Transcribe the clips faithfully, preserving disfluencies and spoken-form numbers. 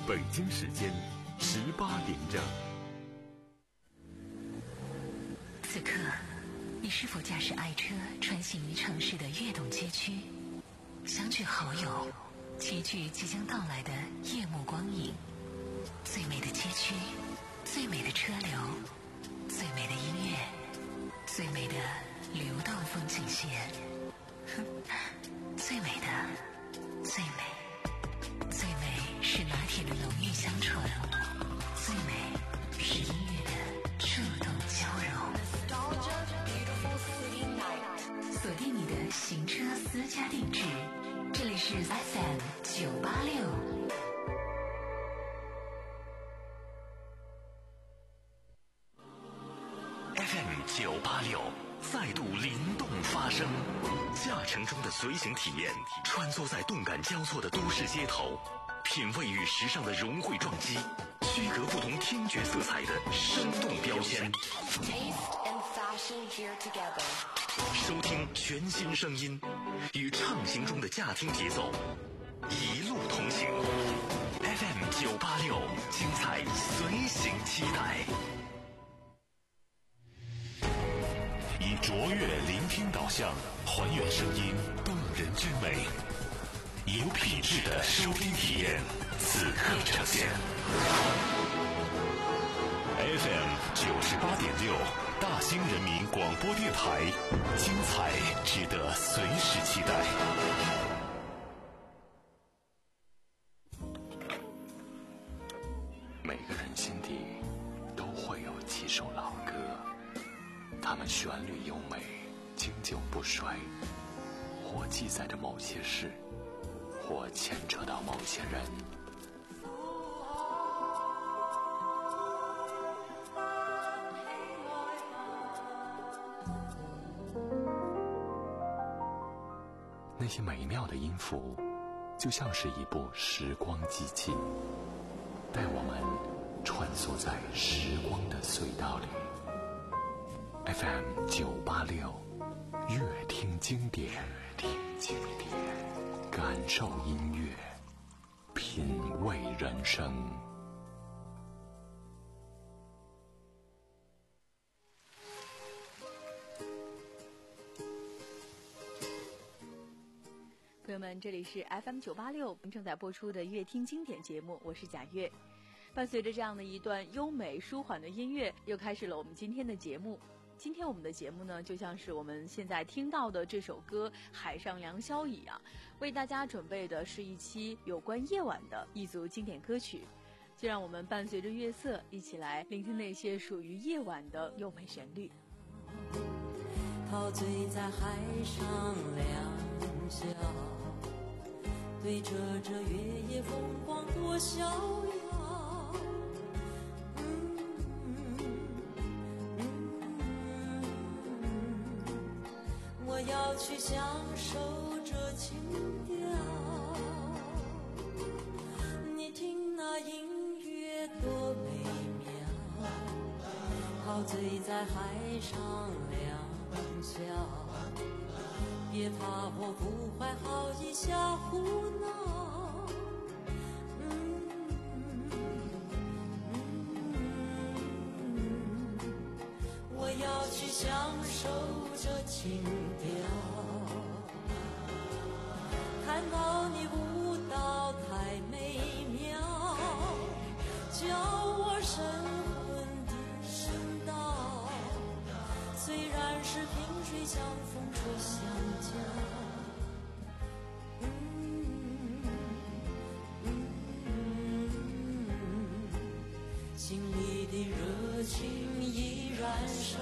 北京时间十八点整。 此刻，你是否驾驶爱车穿行于城市的跃动街区，相聚好友，齐聚即将到来的夜幕光影？最美的街区，最美的车流，最美的音乐，最美的流动风景线。最美的，最美，最美是拿铁的浓郁香醇，最美是音乐的触动交融。锁定你的行车私家定制，这里是 F M 九八六。 F M 九八六再度灵动发声，驾乘中的随行体验，穿梭在动感交错的都市街头，品味与时尚的融汇撞击，区隔不同听觉色彩的生动标签。收听全新声音，与畅行中的驾听节奏，一路同行。F M 九八六，精彩随行期待。以卓越聆听导向，还原声音动人之美，有品质的收听体验，此刻呈现。F M 九十八点六，大兴人民广播电台，精彩值得随时期待。每个人心底都会有几首老歌，它们旋律优美，经久不衰，或记载着某些事，或牵扯到某些人。那些美妙的音符，就像是一部时光机器，带我们穿梭在时光的隧道里。F M 九八六，乐听经典，乐听经典，感受音乐，品味人生。 朋友们，这里是 F M 九八六正在播出的乐听经典节目，我是贾月。伴随着这样的一段优美舒缓的音乐，又开始了我们今天的节目。今天我们的节目呢，就像是我们现在听到的这首歌《海上良宵》一样，为大家准备的是一期有关夜晚的一组经典歌曲。就让我们伴随着月色，一起来聆听那些属于夜晚的优美旋律。 陶醉在海上良宵，对着这月夜风光多逍遥。嗯嗯嗯，我要去享受这情调。你听那音乐多美妙，陶醉在海上良宵，别怕我不怀好意瞎胡闹。嗯嗯，我要去享受这情调，看到你舞蹈太美妙，叫我神魂的神道。虽然是萍水相逢处相交，嗯嗯，心里的热情依然烧。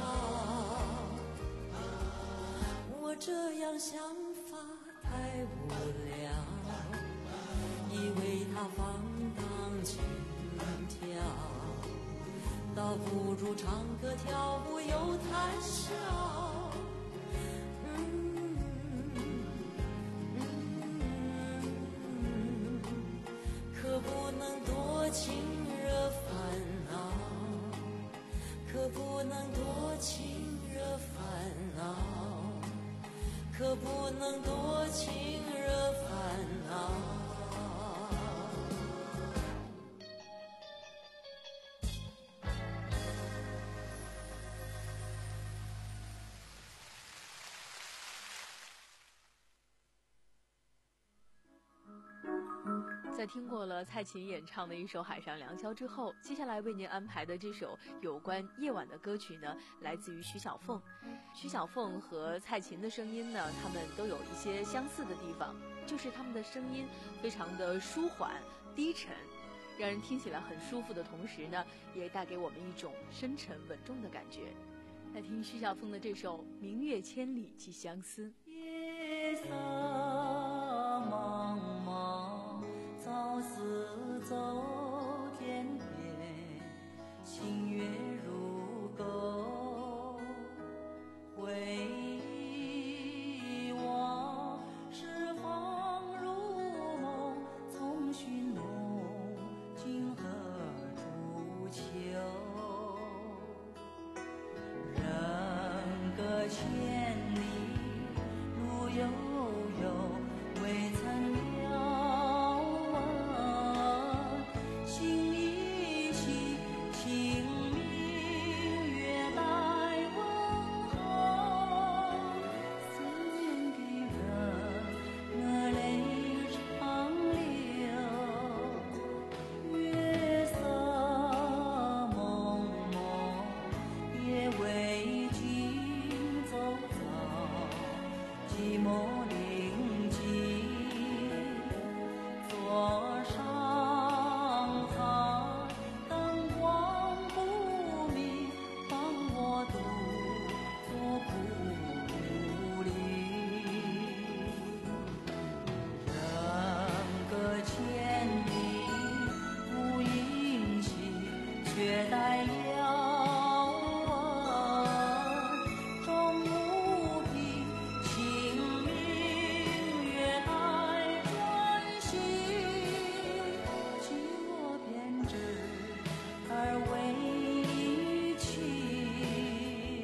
我这样想法太无聊，以为它放荡轻佻，倒不如唱歌跳舞又谈笑。嗯嗯，可不能多情惹烦恼，可不能多情惹烦恼，可不能多情惹烦恼。 在听过了蔡琴演唱的一首《海上良宵》之后，接下来为您安排的这首有关夜晚的歌曲呢，来自于徐小凤。徐小凤和蔡琴的声音呢，他们都有一些相似的地方，就是他们的声音非常的舒缓低沉，让人听起来很舒服的同时呢，也带给我们一种深沉稳重的感觉。来听徐小凤的这首《明月千里寄相思》。 夜色茫茫，朝思走天边，星月如钩，回望时光如梦，从寻梦今何处求？人隔千里路悠悠，未曾了问，心依稀，清明月来问候，思念的人，我泪长流。月色蒙蒙，夜为君走走，寂寞临近，坐上海，灯光不明，帮我独坐故里。人隔千里无音信，却待遥问，终无凭，清明月待转心，寂寞编织而为情。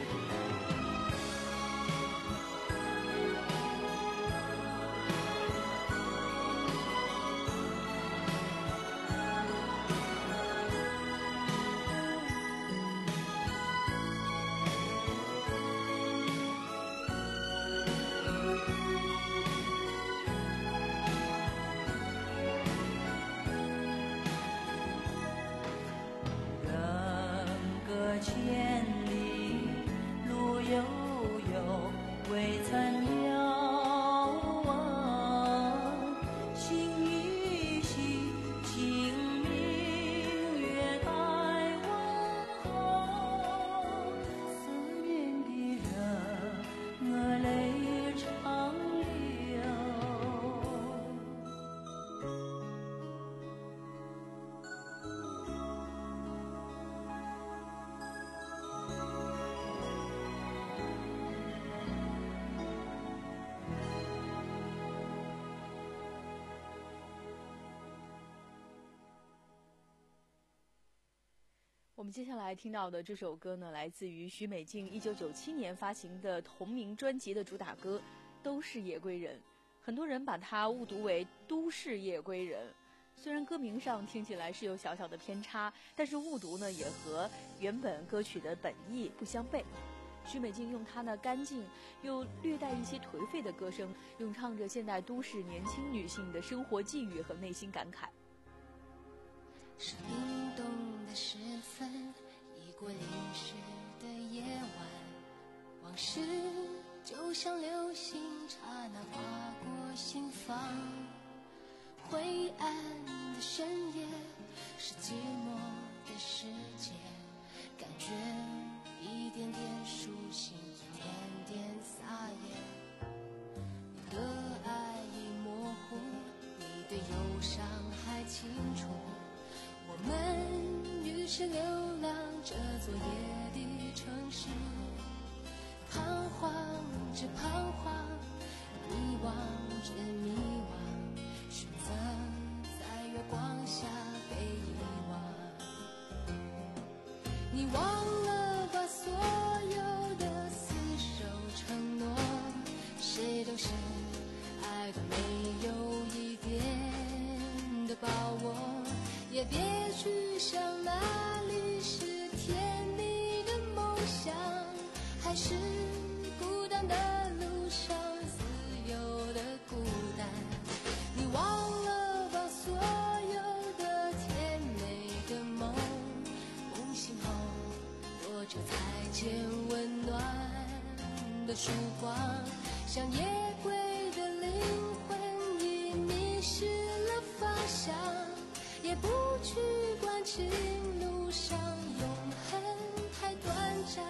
人隔千里路悠悠，未曾了问，心依稀，清明月待问候，思念的人，我泪长流。 我们接下来听到的这首歌呢，来自于许美静一九九七年发行的同名专辑的主打歌《都是夜归人》。很多人把它误读为《都市夜归人》，虽然歌名上听起来是有小小的偏差，但是误读呢也和原本歌曲的本意不相悖。许美静用她那干净又略带一些颓废的歌声，咏唱着现代都市年轻女性的生活际遇和内心感慨。 是冰冻的时分，已过淋湿的夜晚，往事就像流星刹那划过心房。灰暗的深夜，是寂寞的世界，感觉一点点苏醒，一点点撒野。你的爱已模糊，你的忧伤还清楚，我们于是流浪这座夜的城市，彷徨着彷徨，迷惘着迷惘，选择在月光下被遗忘。你忘了把所有的厮守承诺，谁都是爱的没有一点的把握，也别去想哪里是甜蜜的梦想，还是孤单的路上自由的孤单。你忘了把所像夜归的灵魂已迷失了方向，也不去管情路上永恒太短暂。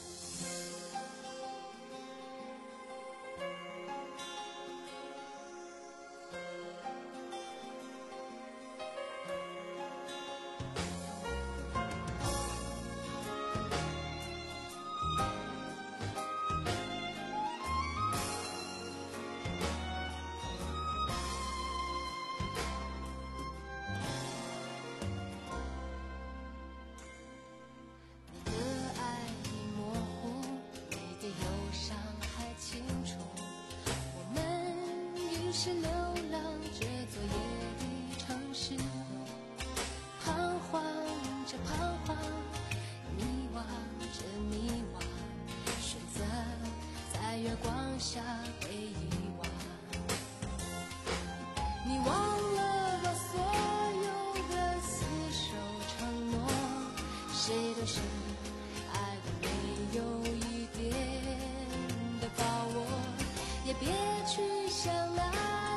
是流浪这座夜的城市，彷徨着彷徨，迷惘着迷惘，选择在月光下被遗忘。你忘了把所有的厮守承诺，谁都是爱的没有一点的把握，也别去想那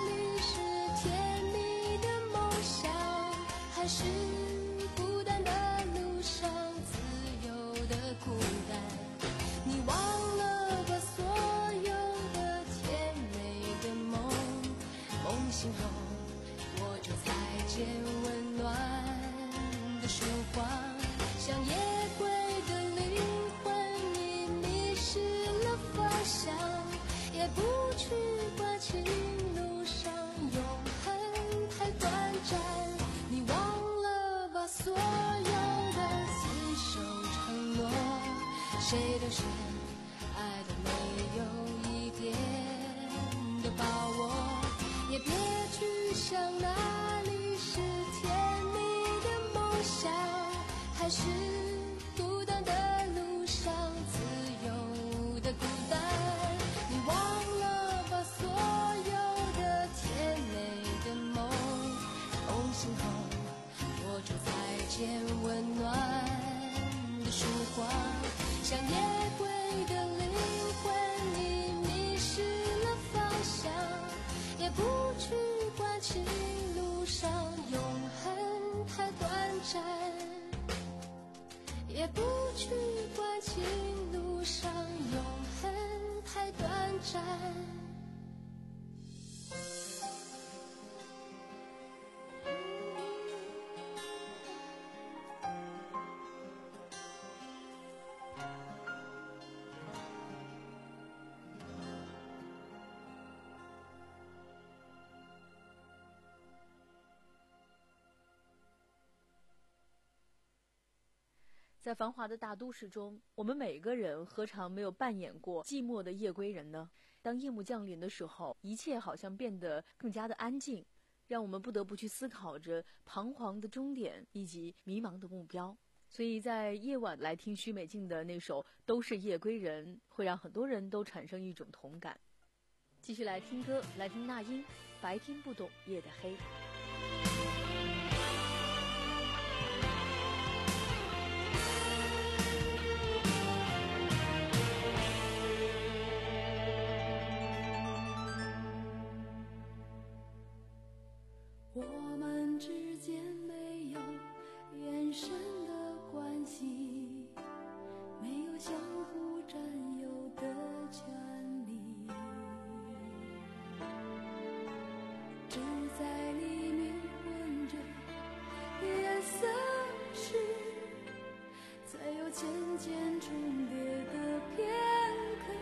还是孤单的路上自由的孤单。你忘了把所有的甜美的梦，梦醒后我就再见温暖的曙光。像夜归的灵魂已迷失了方向，也不去管情路上永恒太短暂。你忘所有的厮守承诺，谁都是爱的没有一点的把握，也别去想哪里是甜蜜的梦想，还是孤单的路上自由的孤单。你忘了把所有的甜美的梦，梦醒后我就再见温暖的曙光。像夜归的灵魂已迷失了方向，也不去管情路上永恒太短暂，也不去管情路上永恒太短暂。 在繁华的大都市中，我们每个人何尝没有扮演过寂寞的夜归人呢？当夜幕降临的时候，一切好像变得更加的安静，让我们不得不去思考着彷徨的终点以及迷茫的目标。所以在夜晚来听许美静的那首《都是夜归人》，会让很多人都产生一种同感。继续来听歌，来听那英《白天不懂夜的黑》。 我们之间没有眼神的关系，没有相互占有的权利，只在黎明混着夜色时，才有渐渐重叠的片刻。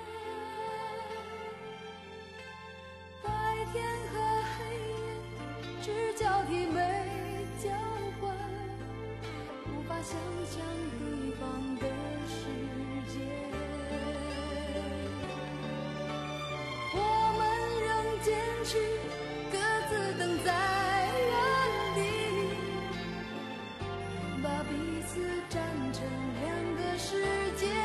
白天和黑夜只交替没交换，无法想象对方的世界。我们仍坚持各自等在原地，把彼此站成两个世界。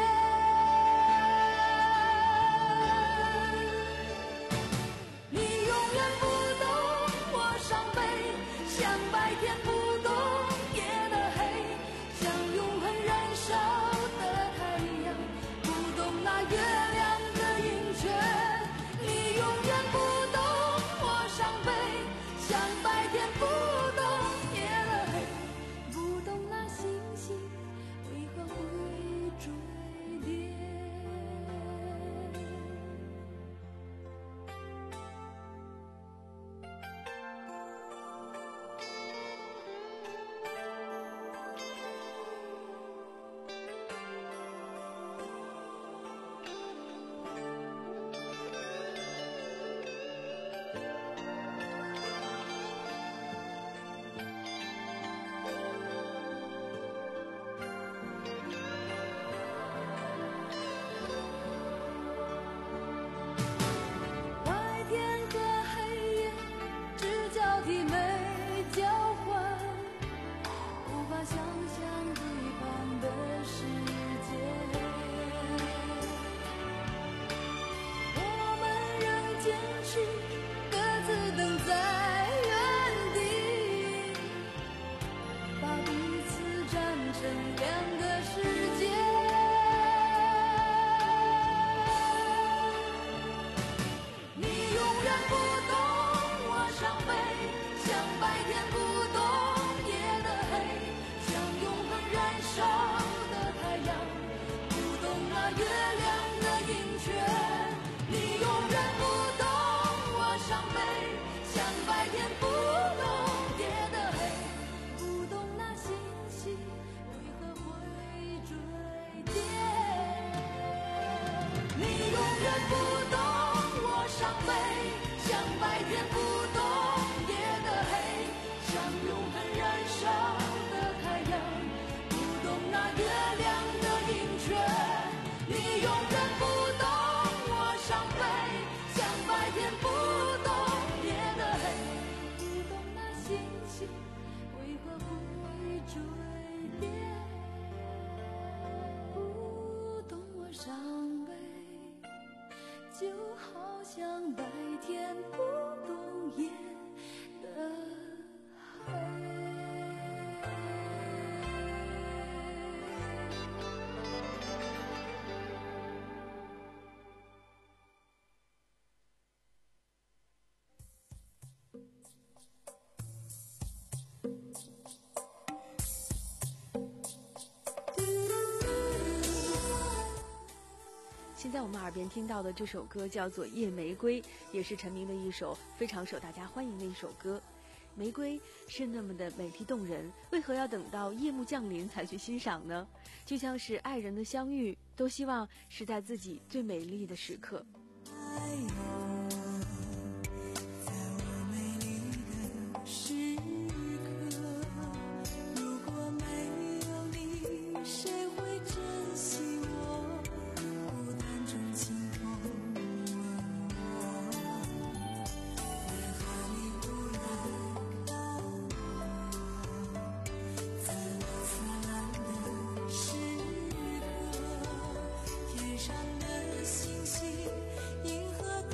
的美交换，无法想象对方的世界。我们仍坚持各自等在原地，把彼此站成两个世界。你永远不懂我伤悲，像白天不懂夜的黑，像永恒燃烧的太阳，不懂那月亮的盈缺。你永远不懂我伤悲，像白天不懂夜的黑，不懂那星星为何会坠跌。你永远不懂我伤悲，像白天不懂夜的黑，像永恒燃烧的太阳，不懂那月亮的盈缺。你永远不懂我伤悲，像白天不懂夜的黑，不懂那星星为何会坠跌，不懂我伤悲，就好像白天不懂夜的黑。 现在我们耳边听到的这首歌叫做《夜玫瑰》，也是陈明的一首非常受大家欢迎的一首歌。玫瑰是那么的美丽动人，为何要等到夜幕降临才去欣赏呢？就像是爱人的相遇，都希望是在自己最美丽的时刻。 天上的星星，银河。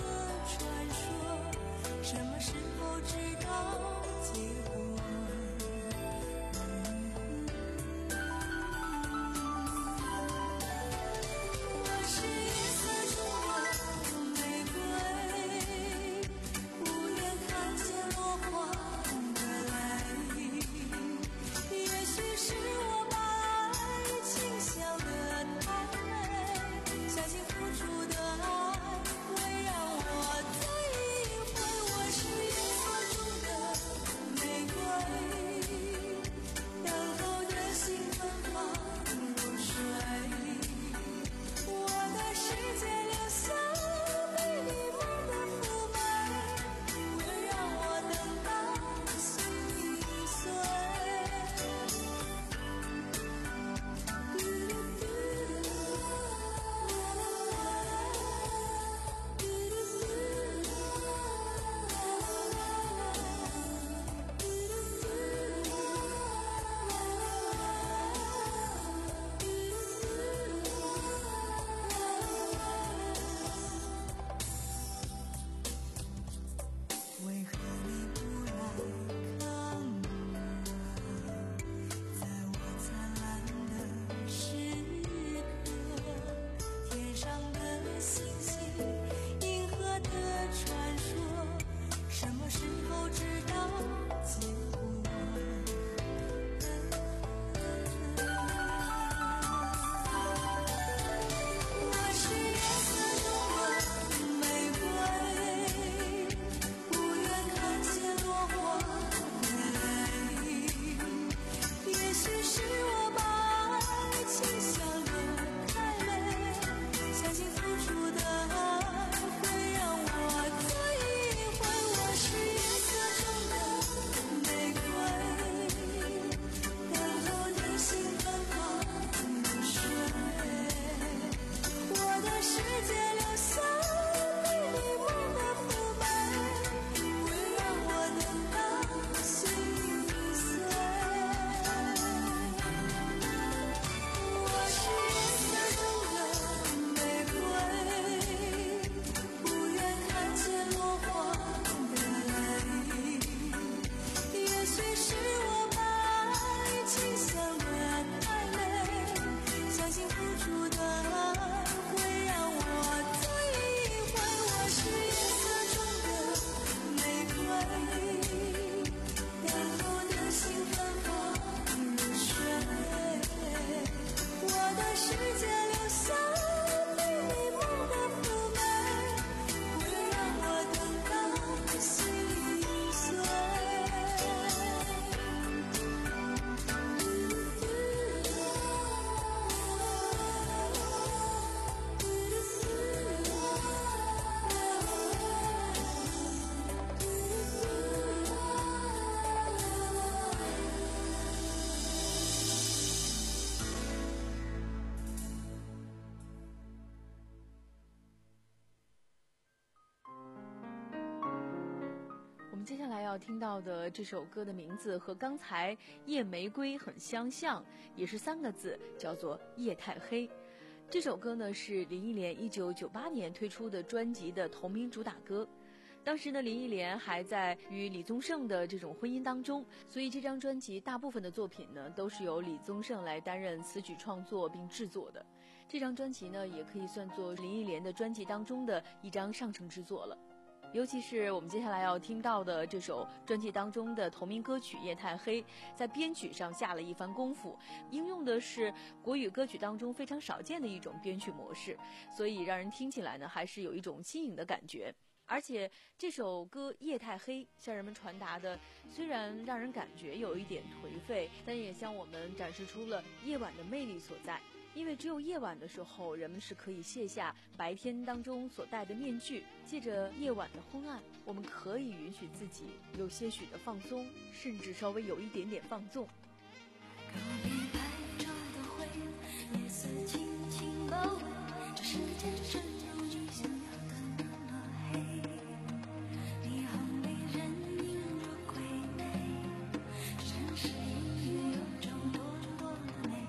来要听到的这首歌的名字和刚才《夜玫瑰》很相像，也是三个字，叫做《夜太黑》。这首歌呢是林忆莲一九九八年推出的专辑的同名主打歌。当时呢，林忆莲还在与李宗盛的这种婚姻当中，所以这张专辑大部分的作品呢都是由李宗盛来担任词曲创作并制作的。这张专辑呢也可以算作林忆莲的专辑当中的一张上乘之作了。尤其是我们接下来要听到的这首专辑当中的同名歌曲《夜太黑》，在编曲上下了一番功夫，应用的是国语歌曲当中非常少见的一种编曲模式，所以让人听起来呢还是有一种新颖的感觉。而且这首歌《夜太黑》向人们传达的虽然让人感觉有一点颓废，但也向我们展示出了夜晚的魅力所在。因为只有夜晚的时候，人们是可以卸下白天当中所戴的面具，借着夜晚的昏暗，我们可以允许自己有些许的放松，甚至稍微有一点点放纵。 告别拍照的灰，夜色轻轻包围，这世界只有你想要的那么黑。霓虹里人影如鬼魅，城市音乐有种多种多的美。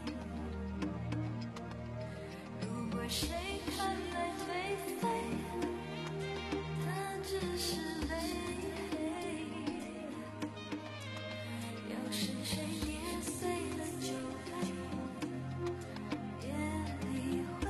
如果谁看来颓废，他只是累。要是谁跌碎了酒杯，别理会。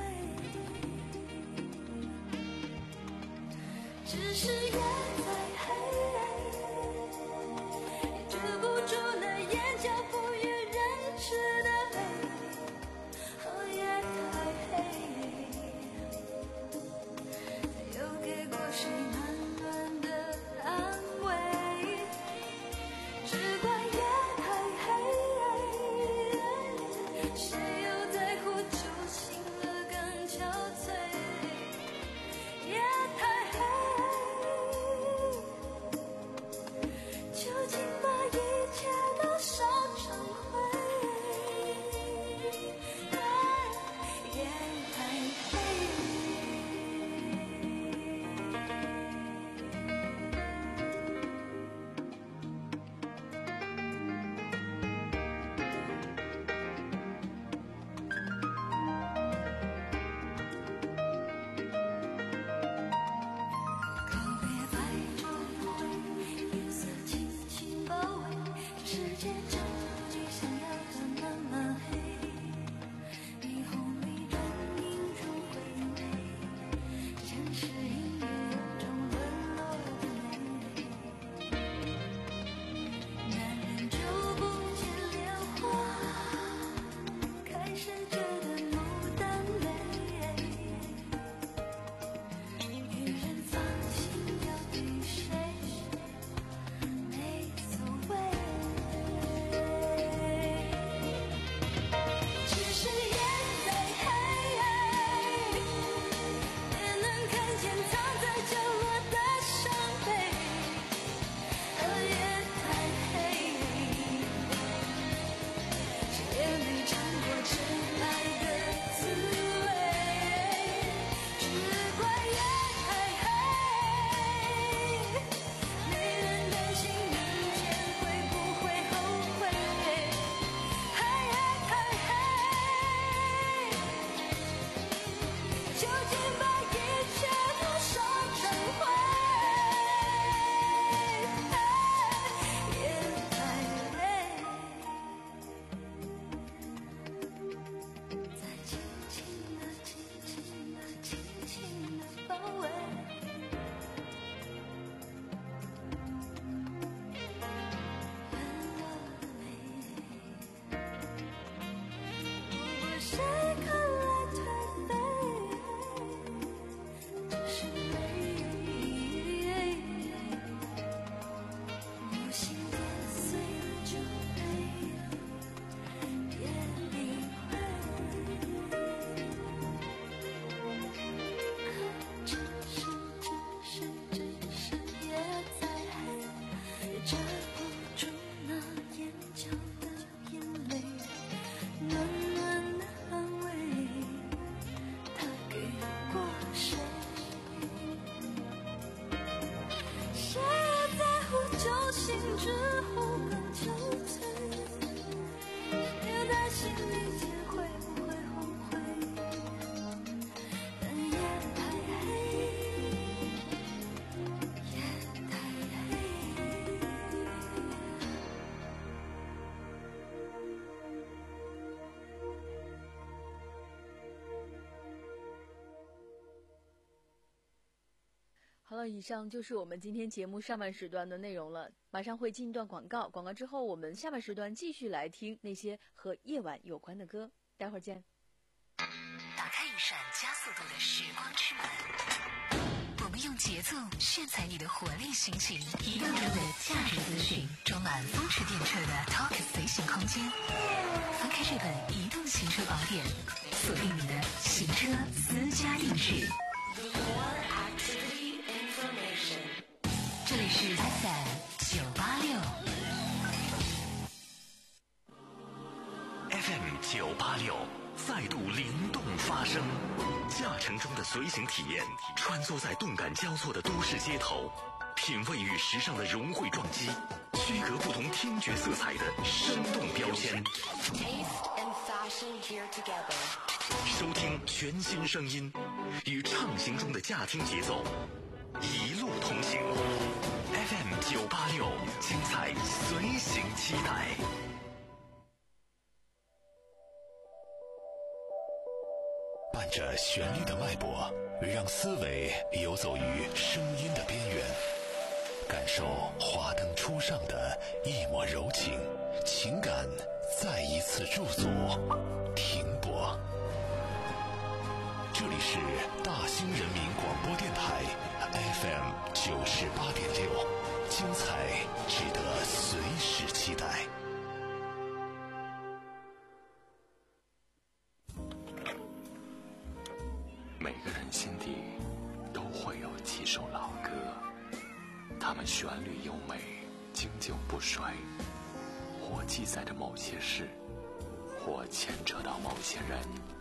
好了，以上就是我们今天节目上半时段的内容了。马上会进一段广告，广告之后我们下半时段继续来听那些和夜晚有关的歌。待会儿见。 打开一扇加速度的时光之门，我们用节奏炫彩你的活力心情，移动中的价值资讯，装满风驰电掣的 Talk 随行空间。翻开这本移动行车宝典，锁定你的行车私家定制。这里是 F M 九八六 F M 九八六再度灵动发声，驾乘中的随行体验，穿梭在动感交错的都市街头，品味与时尚的融汇撞击，区隔不同听觉色彩的生动标签。收听全新声音，与畅行中的驾听节奏，一路同行。F M 九八六，精彩随行期待。 伴着旋律的脉搏，让思维游走于声音的边缘，感受华灯初上的一抹柔情，情感再一次驻足停泊。这里是大兴人民广播电台 F M 九十八点六，精彩值得随时期待。 每个人心底都会有几首老歌，它们旋律优美，经久不衰，或记载着某些事，或牵扯到某些人。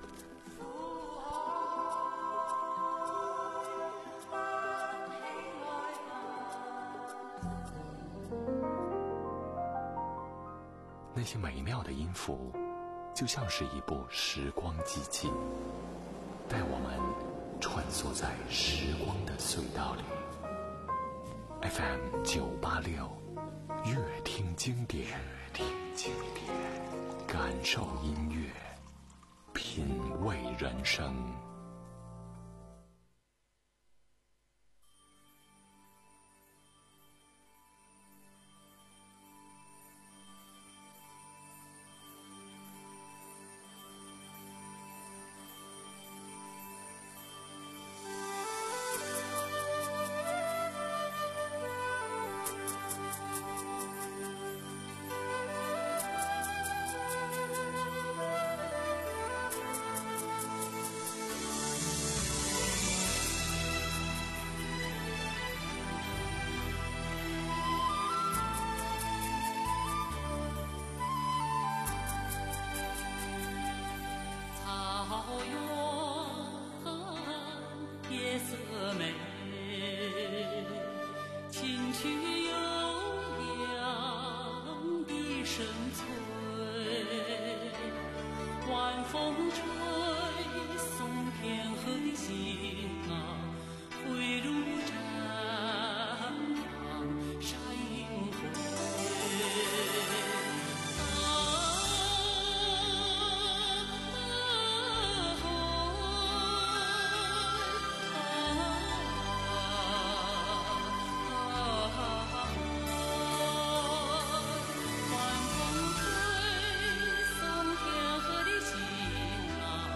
那些美妙的音符，就像是一部时光机器，带我们穿梭在时光的隧道里。 F M 九八六，乐听经典，听经典，感受音乐，品味人生。 晚风吹送天河的行啊，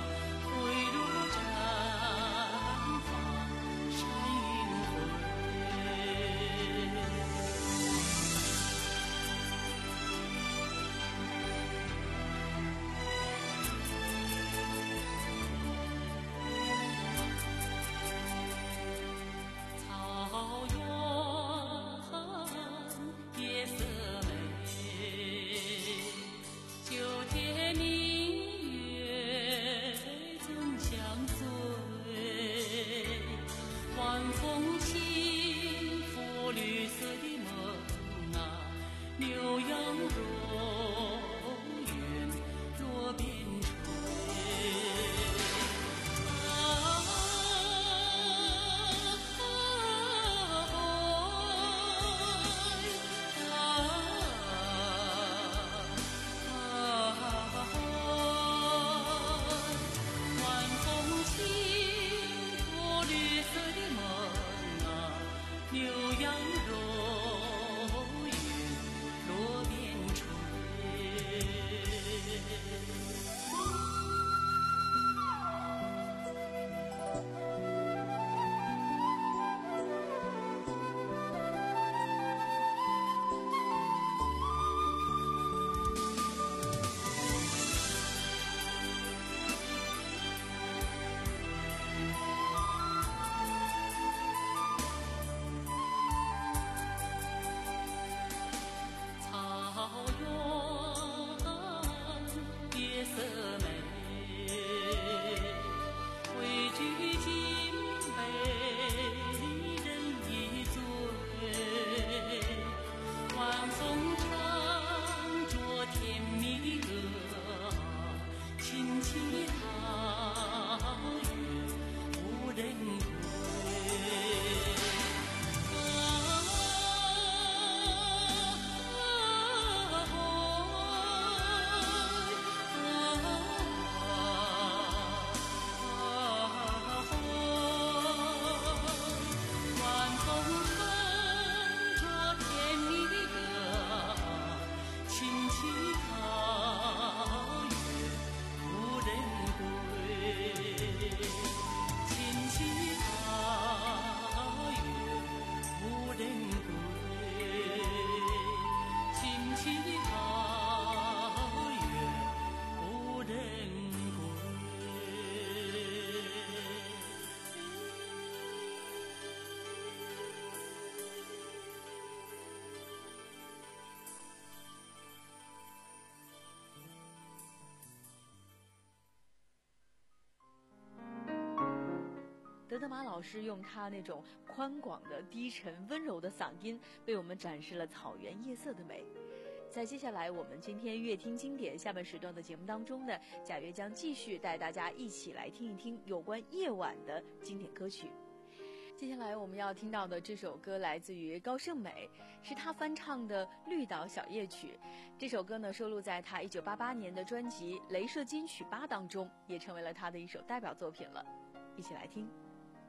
泽德玛老师用他那种宽广的低沉温柔的嗓音为我们展示了草原夜色的美。在接下来我们今天乐听经典下半时段的节目当中呢，贾月将继续带大家一起来听一听有关夜晚的经典歌曲。接下来我们要听到的这首歌来自于高胜美，是他翻唱的《绿岛小夜曲》。这首歌呢收录在他一九八八年的专辑《镭射金曲八》当中，也成为了他的一首代表作品了。一起来听。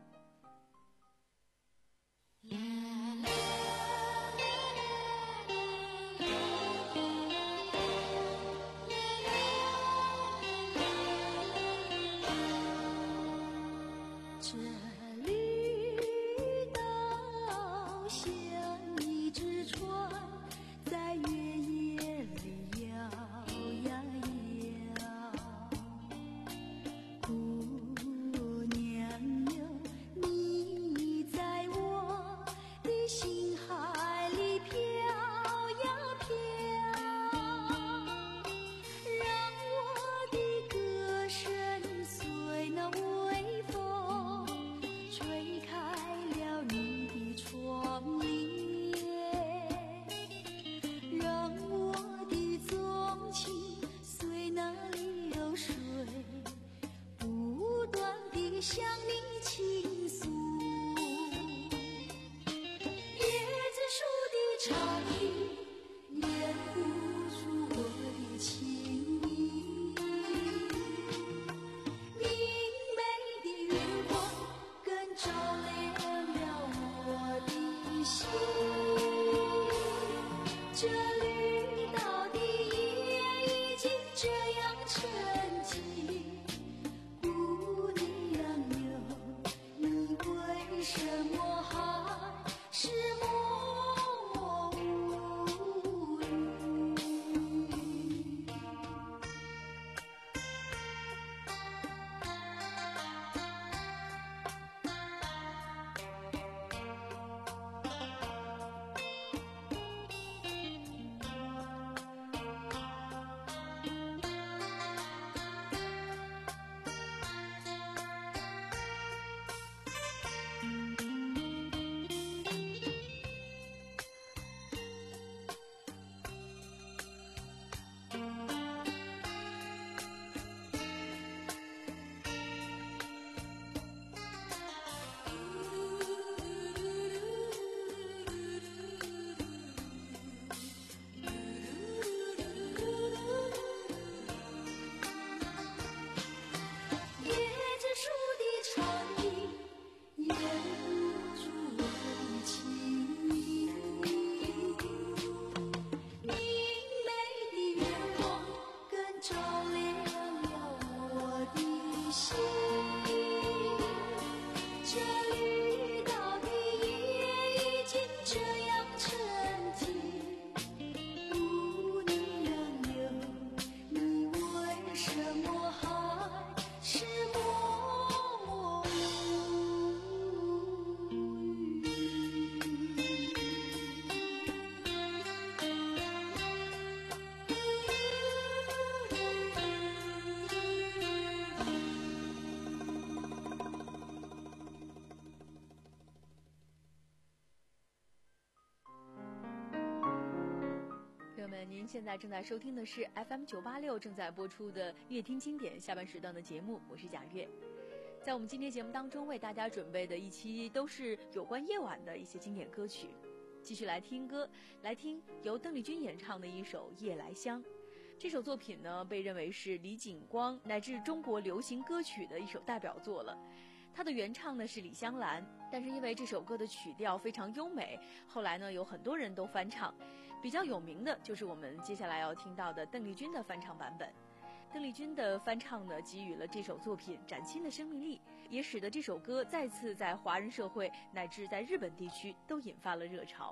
您现在正在收听的是 F M 九八六正在播出的乐听经典下半时段的节目，我是贾月。在我们今天节目当中为大家准备的一期都是有关夜晚的一些经典歌曲，继续来听歌，来听由邓丽君演唱的一首《夜来香》。这首作品呢被认为是李景光乃至中国流行歌曲的一首代表作了。它的原唱呢是李香兰，但是因为这首歌的曲调非常优美，后来呢有很多人都翻唱，比较有名的就是我们接下来要听到的邓丽君的翻唱版本。邓丽君的翻唱呢给予了这首作品崭新的生命力，也使得这首歌再次在华人社会乃至在日本地区都引发了热潮。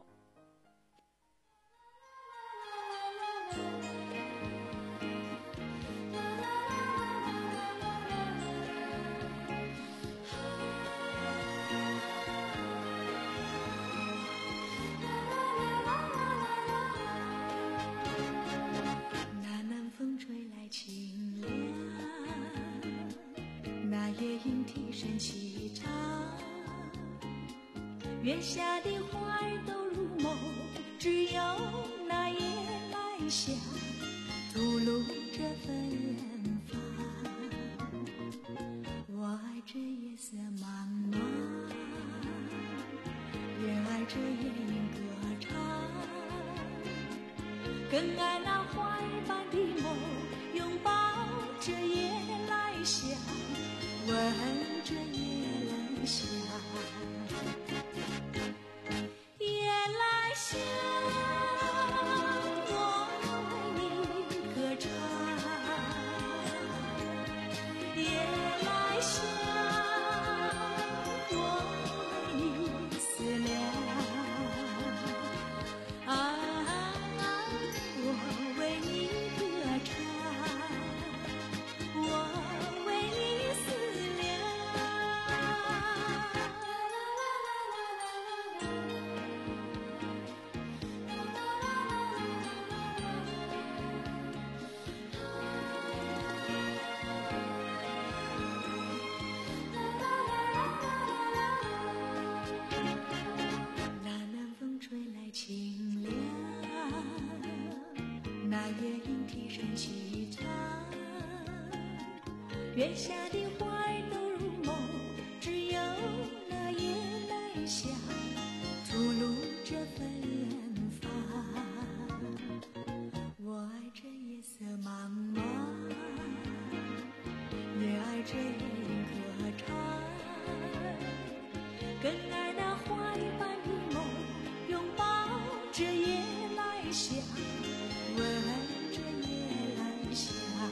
清凉，那夜莺啼声齐唱。 月下的花儿都入梦，只有那夜来香吐露着芬芳。我爱这夜色茫茫，也爱这夜莺歌唱，更爱那花儿般的梦，拥抱着夜来香，闻着夜来香。夜来香，我为你歌唱。夜来香，我为你思量。啊，我为你歌唱，我为你思量。那南风吹来清凉，那夜莺啼声细唱，月下的花儿都入梦，只有那夜来香吐露着芬芳。我爱这夜色茫茫，也爱这夜莺歌唱，更爱那花儿般的梦，拥抱着夜来香，闻着夜来香。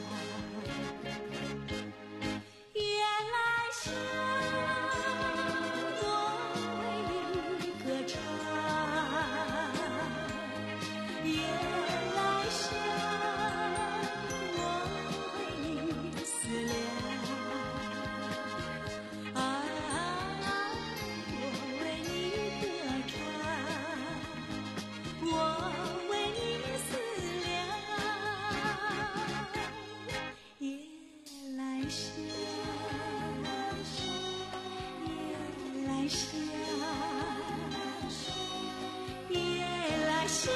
夜来香，我为你歌唱。夜来香，我为你思量。啊，我为你歌唱，我为你思量。夜来香，夜来香，夜来香。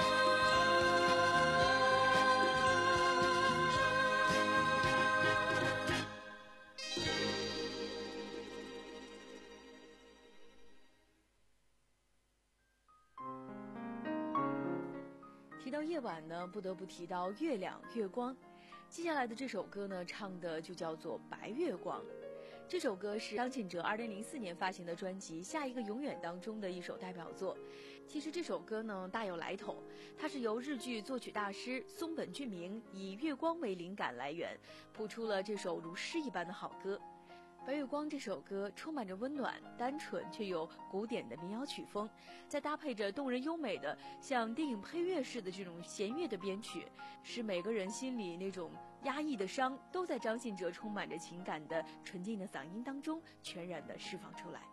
提到夜晚呢，不得不提到月亮、月光。接下来的这首歌呢，唱的就叫做《白月光》。这首歌是张信哲二零零四年发行的专辑《下一个永远》当中的一首代表作。其实这首歌呢大有来头，它是由日剧作曲大师松本俊明以月光为灵感来源，谱出了这首如诗一般的好歌。白月光这首歌充满着温暖、单纯却又古典的民谣曲风，再搭配着动人优美的像电影配乐似的这种弦乐的编曲，使每个人心里那种压抑的伤都在张信哲充满着情感的纯净的嗓音当中全然的释放出来。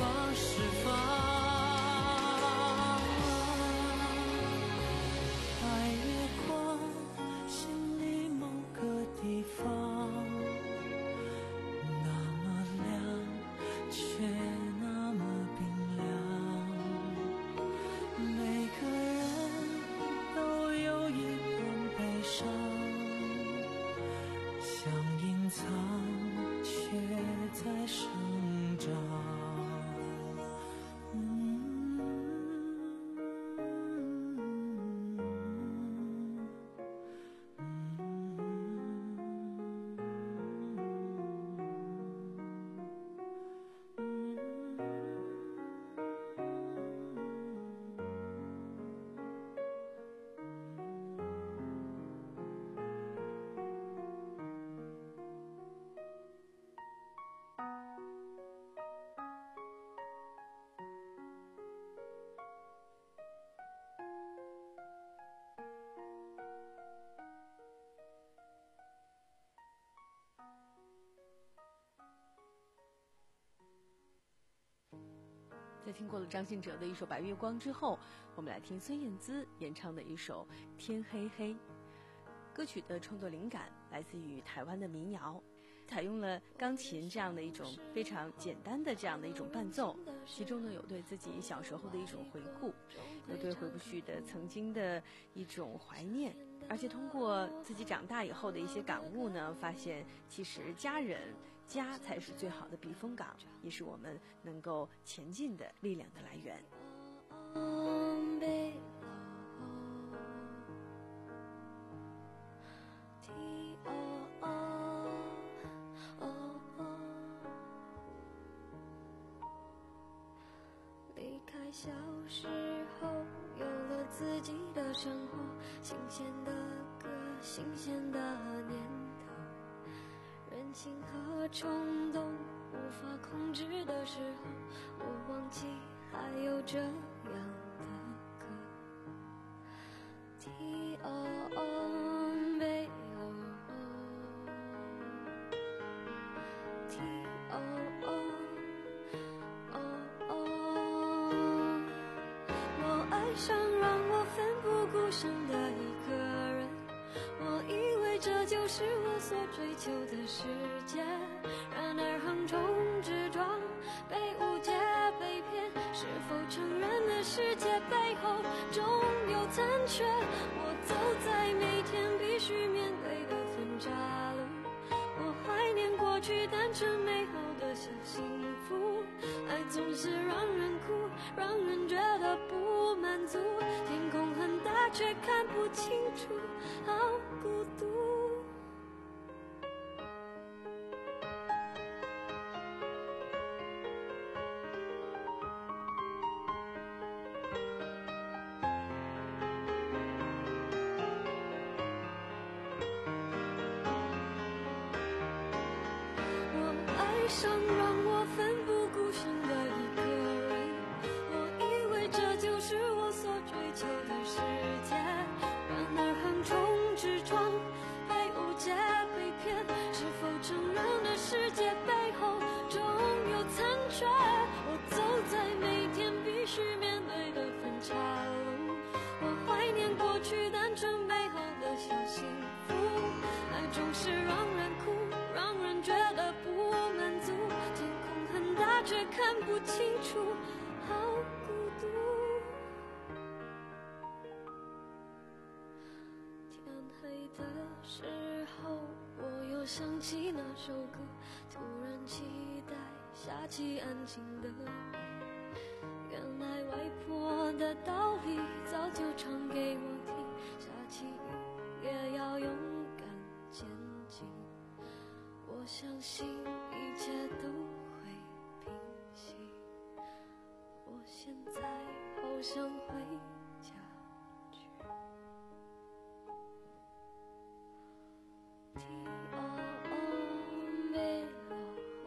放释放，白月光，心里某个地方，那么亮，却那么冰凉。每个人都有一段悲伤，想隐藏，却在生长。 在听过了张信哲的一首《白月光》之后，我们来听孙燕姿演唱的一首《天黑黑》。歌曲的创作灵感来自于台湾的民谣，采用了钢琴这样的一种非常简单的这样的一种伴奏，其中呢有对自己小时候的一种回顾，有对回不去的曾经的一种怀念，而且通过自己长大以后的一些感悟呢，发现其实家人家才是最好的避风港，也是我们能够前进的力量的来源。 离开小时候，有了自己的生活，新鲜的歌，新鲜的念头，任性和冲动无法控制的时候，我忘记还有这样的歌。T O O B O T O O想让我奋不顾身的一个人，我以为这就是我所追求的世界，然而横冲直撞，被误解被骗，是否承认了世界背后总有残缺？我走在每天必须面对的分岔路，我怀念过去单纯美好的小幸福，爱总是让人哭，让人觉得不满足，天空很大却看不清楚，好孤独。我爱上让我奋不顾身的一个人，我以为这就是我所追求的世界，然而横冲直撞，被误解被骗，是否承认了世界背后总有残缺？我走在每天必须面对的分岔路，我怀念过去单纯美好的小幸福，爱总是让人哭，让人觉得不满足，天空很大却看不清楚，好孤独。天黑的时候，我又想起那首歌，突然期待下起安静的雨，原来外婆的道理早就唱给我听，下起雨也要勇敢前进，我相信一切都会平息，我现在好想回家去。T O O B O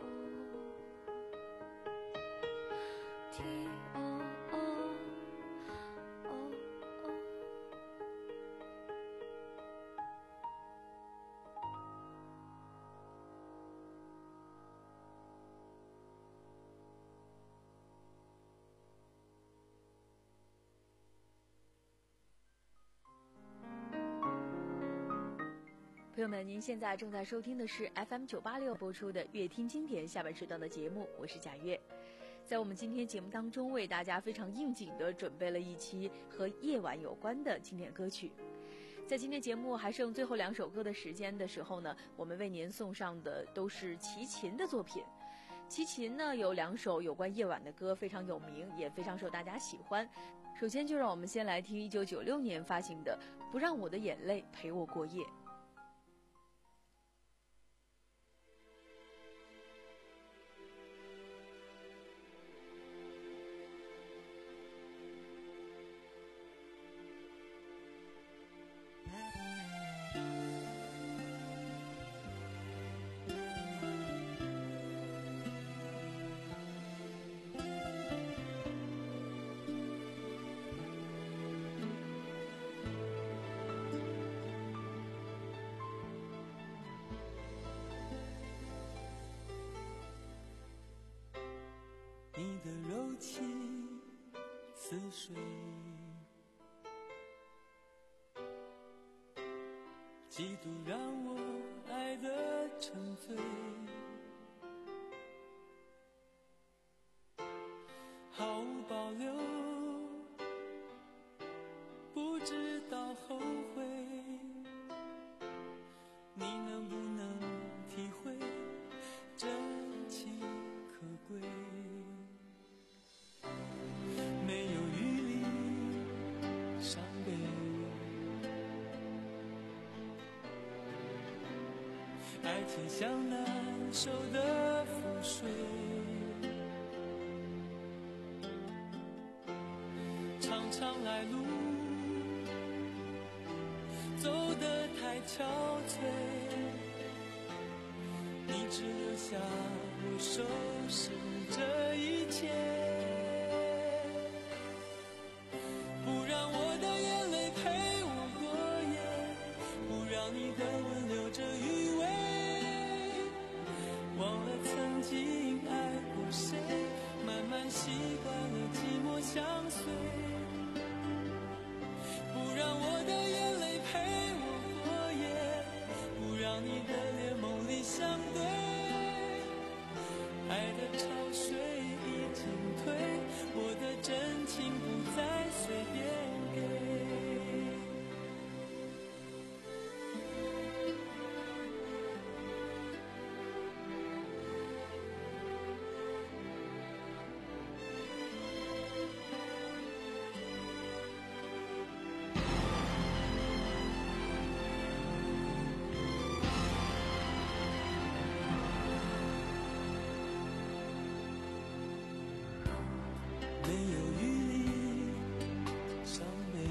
T O O O O 朋友们，您现在正在收听的是 F M 九八六播出的乐听经典下半时段的节目，我是贾月。在我们今天节目当中，为大家非常应景的准备了一期和夜晚有关的经典歌曲。在今天节目还剩最后两首歌的时间的时候呢，我们为您送上的都是齐秦的作品。齐秦呢有两首有关夜晚的歌，非常有名，也非常受大家喜欢。首先就让我们先来听一九九六年发行的《不让我的眼泪陪我过夜》。 你的柔情似水，几度让我爱得沉醉，毫无保留，不知道后悔，你能不能体会真情可贵？没有余力伤悲，爱情像难收的覆水，长长来路走得太憔悴，你只留下我收拾这一切，不让我的眼泪陪我过夜，不让你的吻留着余味，忘了曾经爱过谁，慢慢习惯了寂寞相随，不让我的眼泪陪我过夜，不让你的脸梦里相对，爱的潮水已经退，我的真情不再随便给。没有余力伤悲，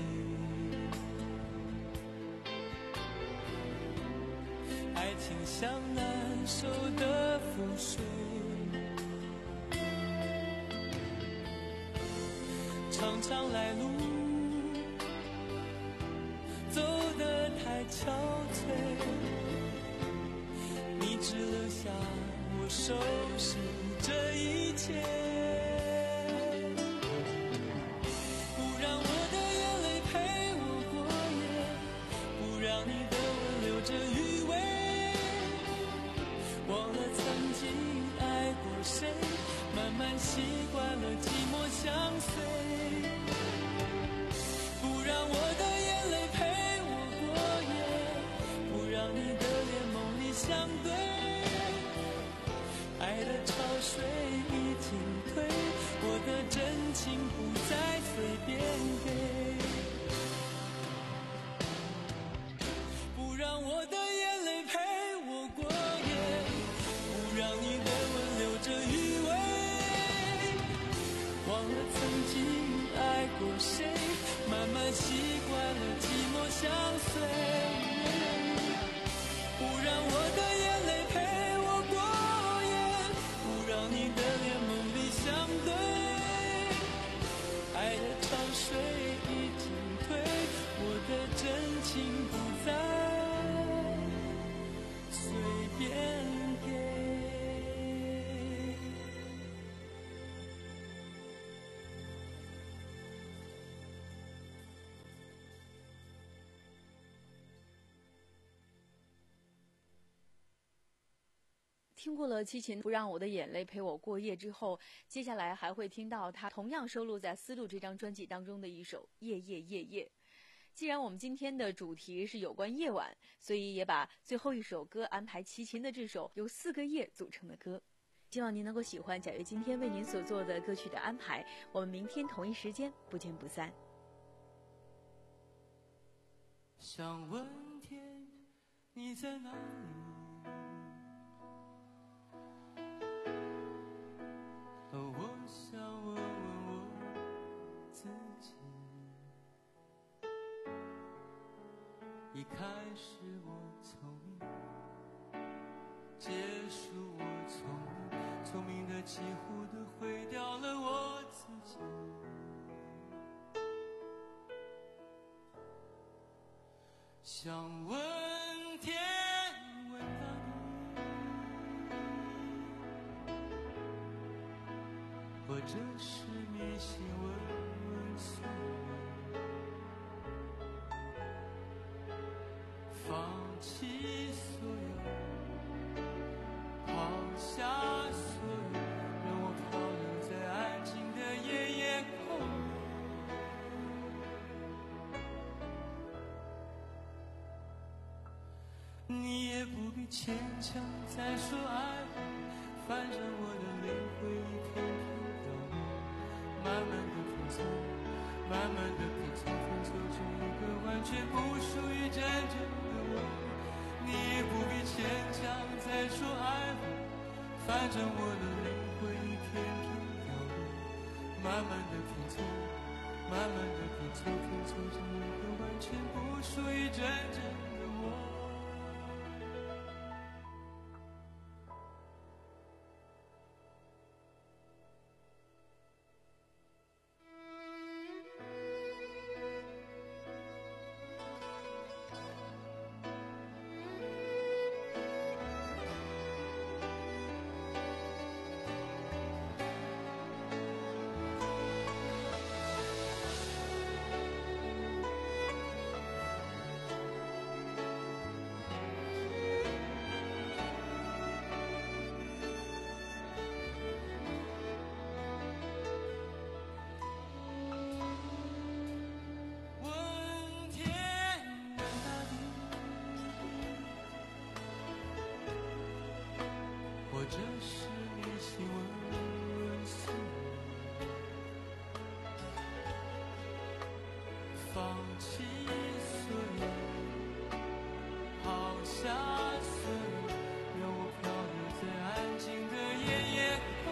爱情像难收的覆水，长长来路走得太憔悴，你只留下我收拾这一切，这余味，忘了曾经爱过谁，慢慢习惯了寂寞相随，不让我的眼泪陪我过夜，不让你的脸梦里相对，爱的潮水已经退，我的真情不再随便给，让我的眼泪陪我过夜，不让你的吻留着余味，忘了曾经爱过谁，慢慢习惯了寂寞相随，不让我的眼泪陪我过夜，不让你的脸梦里相对，爱的潮水已经退，我的真情不再随便给。 听过了齐秦不让我的眼泪陪我过夜之后，接下来还会听到他同样收录在《丝路》这张专辑当中的一首《夜夜夜夜》。既然我们今天的主题是有关夜晚，所以也把最后一首歌安排齐秦的这首由四个夜组成的歌。希望您能够喜欢贾月今天为您所做的歌曲的安排，我们明天同一时间不见不散。 想问天，你在哪里？哦，我想问问我自己。一开始我聪明，结束我聪明，聪明的几乎都毁掉了我自己。想问天，问大地，或者是迷信问问宿命，放弃所有，抛下所有，让我漂流在安静的夜夜空。你也不必牵强再说爱我，反正我的灵魂一片片凋落，慢慢的拼凑，慢慢的拼凑，拼凑出一个完全不属于真正的我。你也不必牵强再说爱我，反正我的灵魂一片片凋落，慢慢的拼凑，慢慢的拼凑，拼凑出一个完全不属于真正的我。或者是迷信问问宿命，放弃所有，抛下所有，让我漂流在安静的夜夜空。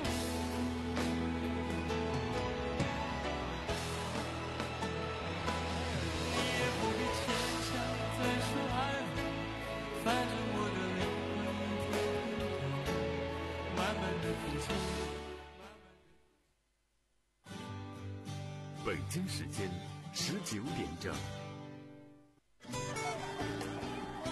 你也不必牵强再说爱我，反正我的灵魂一天天凋落，慢慢的拼凑。 北京时间十九点整。